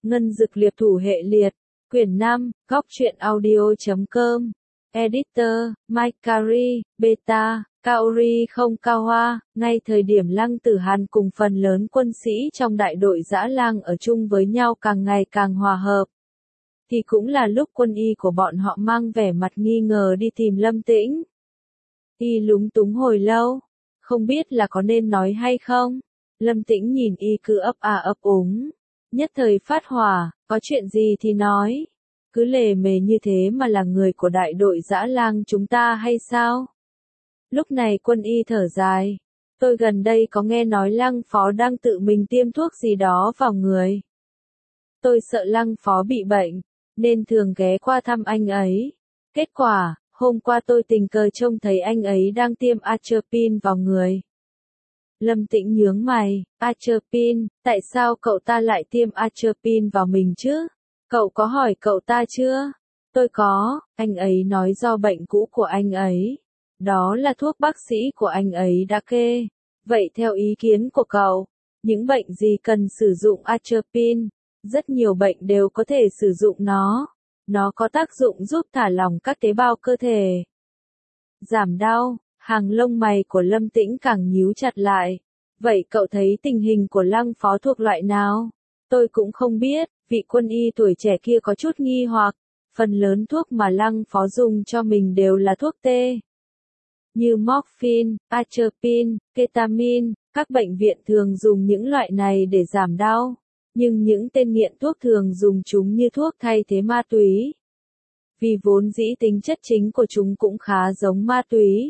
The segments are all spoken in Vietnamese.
Ngân Dực Liệp Thủ Hệ Liệt, Quyển 5, Góc Truyện Audio.com, Editor, Mike Carey, Beta, Kaori không Cao Hoa. Ngay thời điểm Lăng Tử Hàn cùng phần lớn quân sĩ trong đại đội Dã Lang ở chung với nhau càng ngày càng hòa hợp, thì cũng là lúc quân y của bọn họ mang vẻ mặt nghi ngờ đi tìm Lâm Tĩnh. Y lúng túng hồi lâu, không biết là có nên nói hay không. Lâm Tĩnh nhìn y cứ ấp a ấp úng, nhất thời phát hỏa, có chuyện gì thì nói. Cứ lề mề như thế mà là người của đại đội Dã Lang chúng ta hay sao? Lúc này quân y thở dài. Tôi gần đây có nghe nói Lăng Phó đang tự mình tiêm thuốc gì đó vào người. Tôi sợ Lăng Phó bị bệnh, nên thường ghé qua thăm anh ấy. Kết quả, hôm qua tôi tình cờ trông thấy anh ấy đang tiêm atropine vào người. Lâm Tĩnh nhướng mày, atropine, tại sao cậu ta lại tiêm atropine vào mình chứ? Cậu có hỏi cậu ta chưa? Tôi có, anh ấy nói do bệnh cũ của anh ấy. Đó là thuốc bác sĩ của anh ấy đã kê. Vậy theo ý kiến của cậu, những bệnh gì cần sử dụng atropine? Rất nhiều bệnh đều có thể sử dụng nó. Nó có tác dụng giúp thả lỏng các tế bào cơ thể, giảm đau. Hàng lông mày của Lâm Tĩnh càng nhíu chặt lại. Vậy cậu thấy tình hình của Lăng Phó thuộc loại nào? Tôi cũng không biết, vị quân y tuổi trẻ kia có chút nghi hoặc. Phần lớn thuốc mà Lăng Phó dùng cho mình đều là thuốc tê, như morphine, atropine, ketamine. Các bệnh viện thường dùng những loại này để giảm đau. Nhưng những tên nghiện thuốc thường dùng chúng như thuốc thay thế ma túy. Vì vốn dĩ tính chất chính của chúng cũng khá giống ma túy.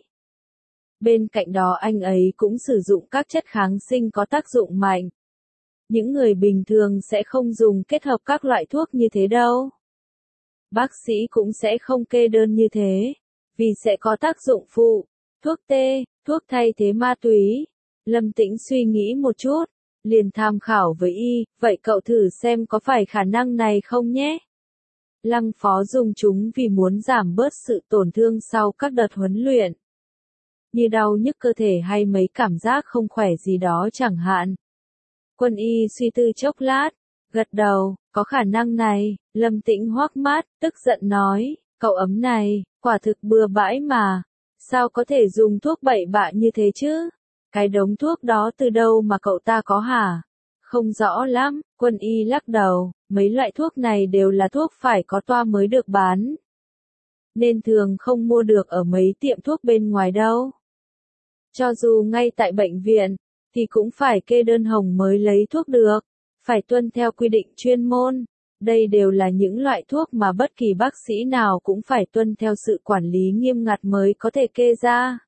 Bên cạnh đó anh ấy cũng sử dụng các chất kháng sinh có tác dụng mạnh. Những người bình thường sẽ không dùng kết hợp các loại thuốc như thế đâu. Bác sĩ cũng sẽ không kê đơn như thế, vì sẽ có tác dụng phụ. Thuốc tê, thuốc thay thế ma túy. Lâm Tĩnh suy nghĩ một chút, liền tham khảo với y, vậy cậu thử xem có phải khả năng này không nhé. Lăng Phó dùng chúng vì muốn giảm bớt sự tổn thương sau các đợt huấn luyện, như đau nhức cơ thể hay mấy cảm giác không khỏe gì đó chẳng hạn. Quân y suy tư chốc lát, gật đầu, có khả năng này. Lâm Tĩnh hoắc mắt, tức giận nói, cậu ấm này, quả thực bừa bãi mà. Sao có thể dùng thuốc bậy bạ như thế chứ? Cái đống thuốc đó từ đâu mà cậu ta có hả? Không rõ lắm. Quân y lắc đầu, mấy loại thuốc này đều là thuốc phải có toa mới được bán, nên thường không mua được ở mấy tiệm thuốc bên ngoài đâu. Cho dù ngay tại bệnh viện, thì cũng phải kê đơn hồng mới lấy thuốc được, phải tuân theo quy định chuyên môn. Đây đều là những loại thuốc mà bất kỳ bác sĩ nào cũng phải tuân theo sự quản lý nghiêm ngặt mới có thể kê ra.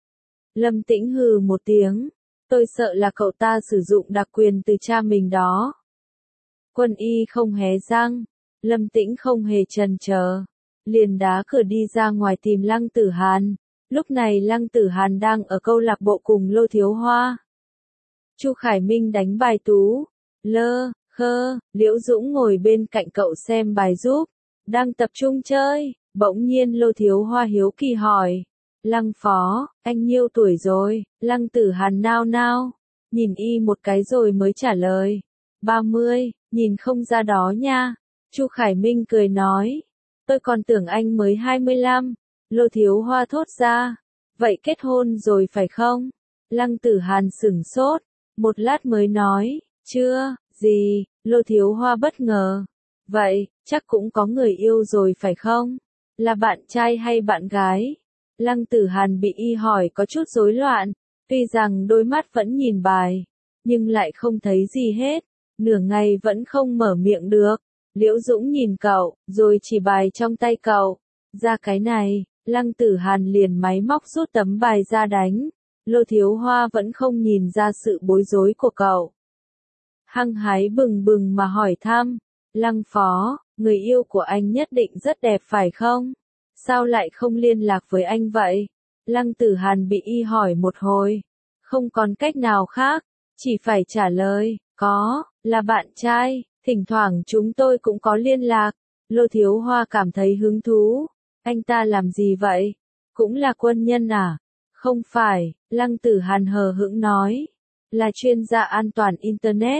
Lâm Tĩnh hừ một tiếng, tôi sợ là cậu ta sử dụng đặc quyền từ cha mình đó. Quân y không hé răng, Lâm Tĩnh không hề chần chờ, liền đá cửa đi ra ngoài tìm Lăng Tử Hàn. Lúc này Lăng Tử Hàn đang ở câu lạc bộ cùng Lô Thiếu Hoa. Chu Khải Minh đánh bài tú, lơ, khơ, Liễu Dũng ngồi bên cạnh cậu xem bài giúp, đang tập trung chơi. Bỗng nhiên Lô Thiếu Hoa hiếu kỳ hỏi, Lăng Phó, anh nhiêu tuổi rồi? Lăng Tử Hàn nao nao, nhìn y một cái rồi mới trả lời, 30, nhìn không ra đó nha. Chu Khải Minh cười nói, tôi còn tưởng anh mới 25. Lô Thiếu Hoa thốt ra, vậy kết hôn rồi phải không? Lăng Tử Hàn sửng sốt, một lát mới nói, chưa, gì. Lô Thiếu Hoa bất ngờ, vậy, chắc cũng có người yêu rồi phải không? Là bạn trai hay bạn gái? Lăng Tử Hàn bị y hỏi có chút rối loạn, tuy rằng đôi mắt vẫn nhìn bài, nhưng lại không thấy gì hết, nửa ngày vẫn không mở miệng được. Liễu Dũng nhìn cậu, rồi chỉ bài trong tay cậu, ra cái này. Lăng Tử Hàn liền máy móc rút tấm bài ra đánh. Lô Thiếu Hoa vẫn không nhìn ra sự bối rối của cậu, hăng hái bừng bừng mà hỏi thăm, Lăng Phó, người yêu của anh nhất định rất đẹp phải không? Sao lại không liên lạc với anh vậy? Lăng Tử Hàn bị y hỏi một hồi, không còn cách nào khác, chỉ phải trả lời, có, là bạn trai, thỉnh thoảng chúng tôi cũng có liên lạc. Lô Thiếu Hoa cảm thấy hứng thú, anh ta làm gì vậy? Cũng là quân nhân à? Không phải, Lăng Tử Hàn hờ hững nói, là chuyên gia an toàn Internet.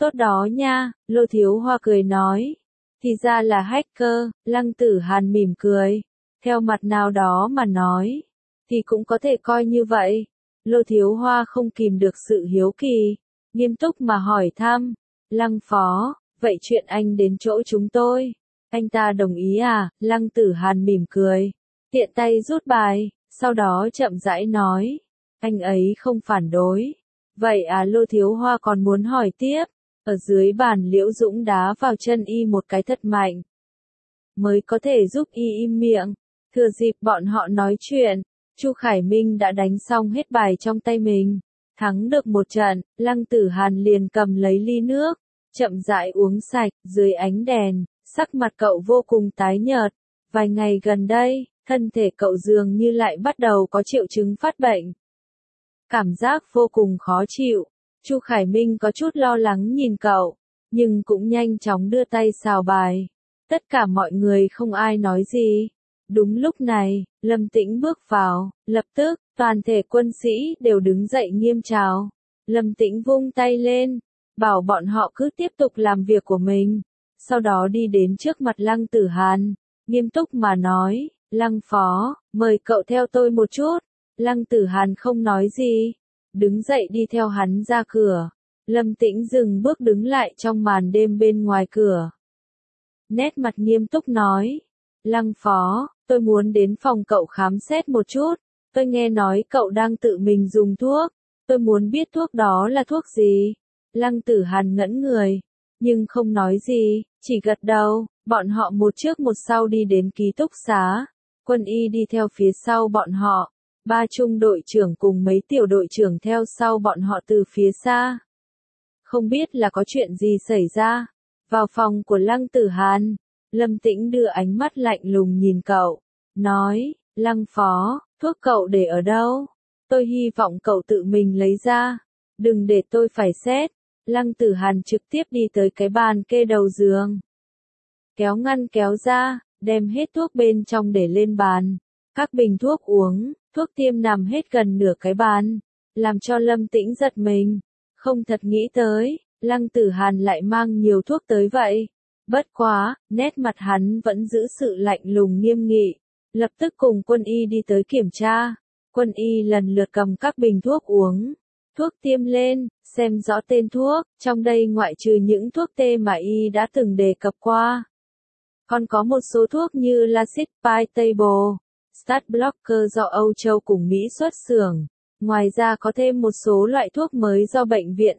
Tốt đó nha, Lô Thiếu Hoa cười nói. Thì ra là hacker, Lăng Tử Hàn mỉm cười. Theo mặt nào đó mà nói, thì cũng có thể coi như vậy. Lô Thiếu Hoa không kìm được sự hiếu kỳ, nghiêm túc mà hỏi thăm. Lăng phó, vậy chuyện anh đến chỗ chúng tôi, anh ta đồng ý à? Lăng Tử Hàn mỉm cười, tiện tay rút bài, sau đó chậm rãi nói. Anh ấy không phản đối. Vậy à? Lô Thiếu Hoa còn muốn hỏi tiếp. Ở dưới bàn Liễu Dũng đá vào chân y một cái thật mạnh, mới có thể giúp y im miệng. Thừa dịp bọn họ nói chuyện, Chu Khải Minh đã đánh xong hết bài trong tay mình. Thắng được một trận, Lăng Tử Hàn liền cầm lấy ly nước, chậm rãi uống sạch. Dưới ánh đèn, sắc mặt cậu vô cùng tái nhợt. Vài ngày gần đây, thân thể cậu dường như lại bắt đầu có triệu chứng phát bệnh. Cảm giác vô cùng khó chịu. Chu Khải Minh có chút lo lắng nhìn cậu, nhưng cũng nhanh chóng đưa tay xào bài. Tất cả mọi người không ai nói gì. Đúng lúc này, Lâm Tĩnh bước vào, lập tức, toàn thể quân sĩ đều đứng dậy nghiêm chào. Lâm Tĩnh vung tay lên, bảo bọn họ cứ tiếp tục làm việc của mình. Sau đó đi đến trước mặt Lăng Tử Hàn, nghiêm túc mà nói, Lăng phó, mời cậu theo tôi một chút. Lăng Tử Hàn không nói gì, đứng dậy đi theo hắn ra cửa. Lâm Tĩnh dừng bước đứng lại trong màn đêm bên ngoài cửa. Nét mặt nghiêm túc nói, Lăng phó, tôi muốn đến phòng cậu khám xét một chút. Tôi nghe nói cậu đang tự mình dùng thuốc. Tôi muốn biết thuốc đó là thuốc gì. Lăng Tử Hàn ngẩn người, nhưng không nói gì, chỉ gật đầu. Bọn họ một trước một sau đi đến ký túc xá. Quân y đi theo phía sau bọn họ. 3 trung đội trưởng cùng mấy tiểu đội trưởng theo sau bọn họ từ phía xa. Không biết là có chuyện gì xảy ra. Vào phòng của Lăng Tử Hàn, Lâm Tĩnh đưa ánh mắt lạnh lùng nhìn cậu, nói, Lăng phó, thuốc cậu để ở đâu? Tôi hy vọng cậu tự mình lấy ra, đừng để tôi phải xét. Lăng Tử Hàn trực tiếp đi tới cái bàn kê đầu giường. Kéo ngăn kéo ra, đem hết thuốc bên trong để lên bàn. Các bình thuốc uống, thuốc tiêm nằm hết gần nửa cái bàn, làm cho Lâm Tĩnh giật mình. Không thật nghĩ tới, Lăng Tử Hàn lại mang nhiều thuốc tới vậy. Bất quá, nét mặt hắn vẫn giữ sự lạnh lùng nghiêm nghị. Lập tức cùng quân y đi tới kiểm tra. Quân y lần lượt cầm các bình thuốc uống, thuốc tiêm lên, xem rõ tên thuốc. Trong đây ngoại trừ những thuốc tê mà y đã từng đề cập qua, còn có một số thuốc như Lasix Table, Start Blocker do Âu Châu cùng Mỹ xuất xưởng. Ngoài ra có thêm một số loại thuốc mới do Bệnh viện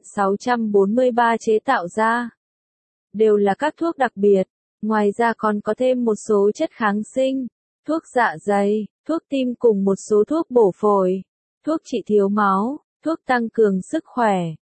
643 chế tạo ra. Đều là các thuốc đặc biệt. Ngoài ra còn có thêm một số chất kháng sinh, thuốc dạ dày, thuốc tim cùng một số thuốc bổ phổi, thuốc trị thiếu máu, thuốc tăng cường sức khỏe,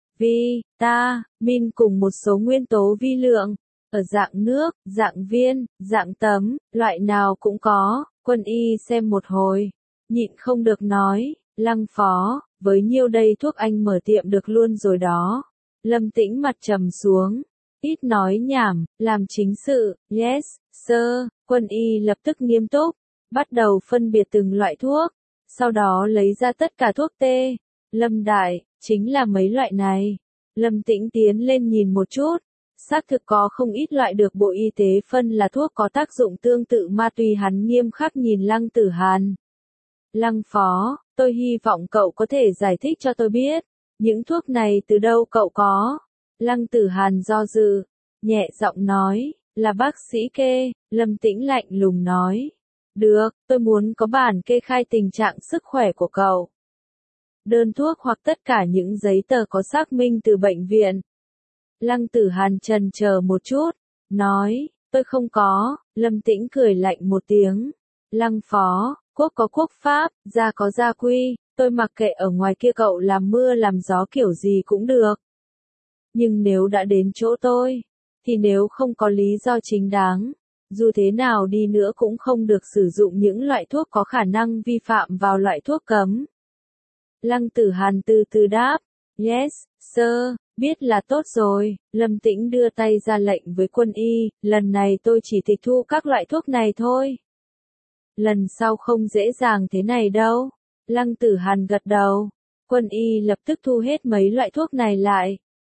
vitamin cùng một số nguyên tố vi lượng, ở dạng nước, dạng viên, dạng tấm, loại nào cũng có. Quân y xem một hồi, nhịn không được nói, Lăng phó, với nhiêu đây thuốc anh mở tiệm được luôn rồi đó. Lâm Tĩnh mặt trầm xuống, ít nói nhảm, làm chính sự. Yes, sir. Quân y lập tức nghiêm túc, bắt đầu phân biệt từng loại thuốc, sau đó lấy ra tất cả thuốc tê. Lâm đại, chính là mấy loại này. Lâm Tĩnh tiến lên nhìn một chút, xác thực có không ít loại được Bộ Y tế phân là thuốc có tác dụng tương tự ma túy. Hắn nghiêm khắc nhìn Lăng Tử Hàn. Lăng phó, tôi hy vọng cậu có thể giải thích cho tôi biết, những thuốc này từ đâu cậu có? Lăng Tử Hàn do dự, nhẹ giọng nói, là bác sĩ kê. Lâm Tĩnh lạnh lùng nói, được, tôi muốn có bản kê khai tình trạng sức khỏe của cậu. Đơn thuốc hoặc tất cả những giấy tờ có xác minh từ bệnh viện. Lăng Tử Hàn chần chờ một chút, nói, tôi không có. Lâm Tĩnh cười lạnh một tiếng. Lăng phó, quốc có quốc pháp, gia có gia quy, tôi mặc kệ ở ngoài kia cậu làm mưa làm gió kiểu gì cũng được. Nhưng nếu đã đến chỗ tôi, thì nếu không có lý do chính đáng, dù thế nào đi nữa cũng không được sử dụng những loại thuốc có khả năng vi phạm vào loại thuốc cấm. Lăng Tử Hàn từ từ đáp, yes, sir, biết là tốt rồi. Lâm Tĩnh đưa tay ra lệnh với quân y, lần này tôi chỉ tịch thu các loại thuốc này thôi. Lần sau không dễ dàng thế này đâu. Lăng Tử Hàn gật đầu. Quân y lập tức thu hết mấy loại thuốc này lại.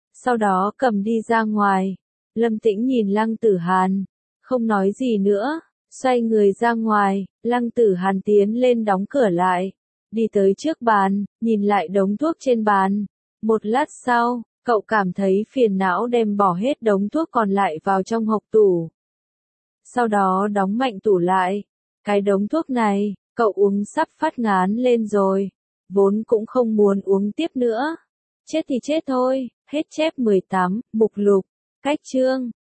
sau đó cầm đi ra ngoài. Lâm Tĩnh nhìn Lăng Tử Hàn, không nói gì nữa, xoay người ra ngoài. Lăng Tử Hàn tiến lên đóng cửa lại, đi tới trước bàn, nhìn lại đống thuốc trên bàn. Một lát sau, cậu cảm thấy phiền não đem bỏ hết đống thuốc còn lại vào trong hộc tủ. Sau đó đóng mạnh tủ lại. Cái đống thuốc này, cậu uống sắp phát ngán lên rồi. Vốn cũng không muốn uống tiếp nữa. Chết thì chết thôi, hết chép 18, mục lục, cách chương.